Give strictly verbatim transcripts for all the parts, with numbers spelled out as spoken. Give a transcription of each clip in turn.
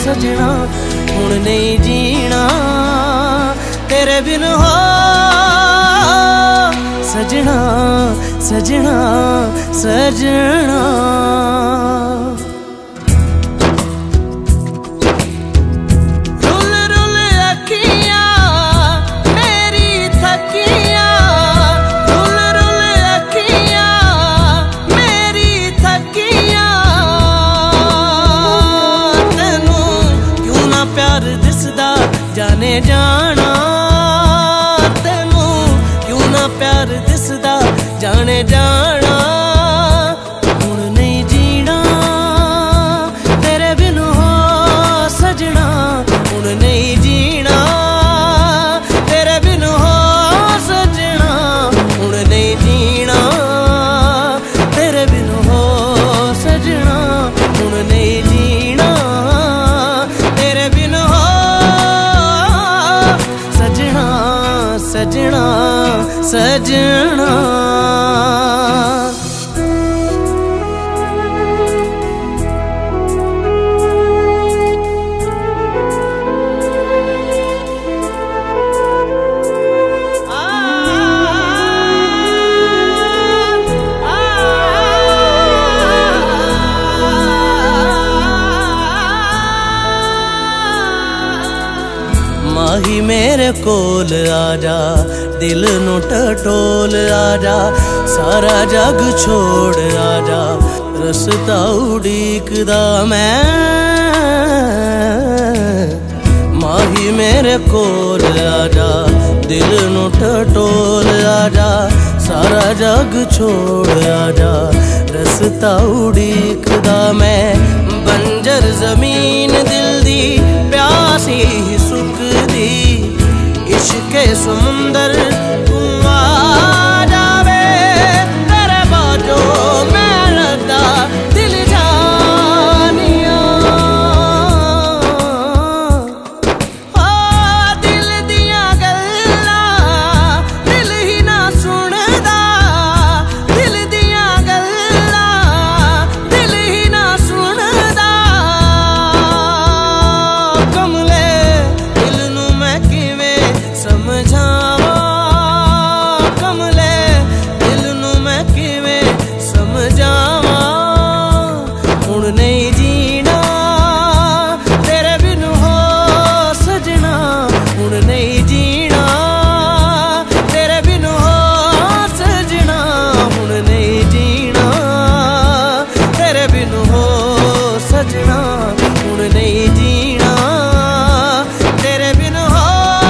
सजना हुण नहीं जीना तेरे बिन हो सजना सजना सजना। जाने जाना तेनू क्यों ना प्यार दिसदा जाने जाना हुण नहीं जीना तेरे बिन हो सजना हुण नहीं जीना तेरे बिन हो सजना हुण नहीं जीना तेरे बिन हो सजना हुण नहीं जीना तेरे बिन हो सजना सजना। माही मेरे कोल आजा दिल नू टटोल आजा सारा जग छोड़ आजा रस्ता उड़ीकदा मैं। माही मेरे कोल आजा दिल नू टटोल आजा सारा जग छोड़ आजा रस्ता उड़ीकदा मैं। बंजर जमीन दिल दी प्यासी सुकदी इश्के समुंदर तू आ जावे तेरे बाजो मैं रदा दिल जानिया ओ दिल दिया गल्ला दिल ही ना सुनदा दिल दिया गल्ला दिल ही ना सुनदा कमले दिल नू मैं किवें समझावा कमले दिल नू मैं किवें समझावा हुण नहीं जीना तेरे बिन हो सजना हुण नहीं जीना तेरे बिन हो सजना हुण नहीं जीना तेरे बिन हो सजना हुण नहीं जीना तेरे बिन हो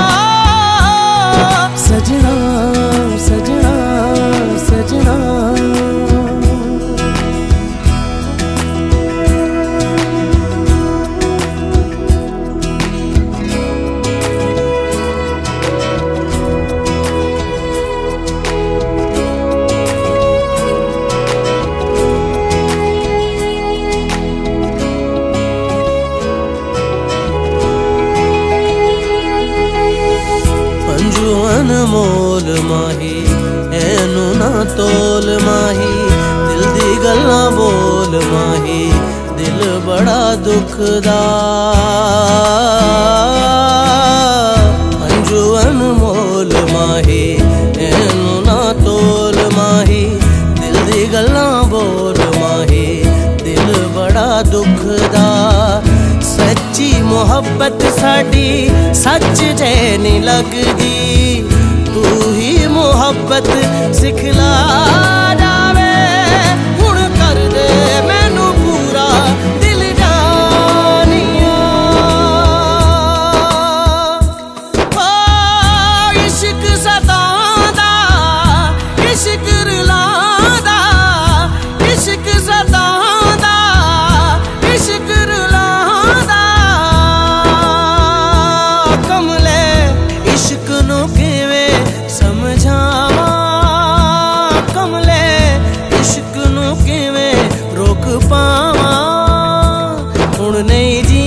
सजना सजना सजना। पंजू अनमोल माही एनू ना तोल माही दिल दी गल्लां बोल माही दिल बड़ा दुखदा। पंजू अनमोल माही एनू ना तोल माही दिल दी गल्लां बोल माही दिल बड़ा दुखदा। सच्ची मोहब्बत साडी सच जे नहीं लगदी तू ही मोहब्बत सिखला जावे हुण कर दे मैनू पूरा दिल जानिया ओ इश्क सतांदा इश्क रुलांदा इश्क सतांदा इश्क रुलांदा कमले इश्क नू किवें समझावा कमले इश्क नू किवें रोक पावा हुण नहीं जी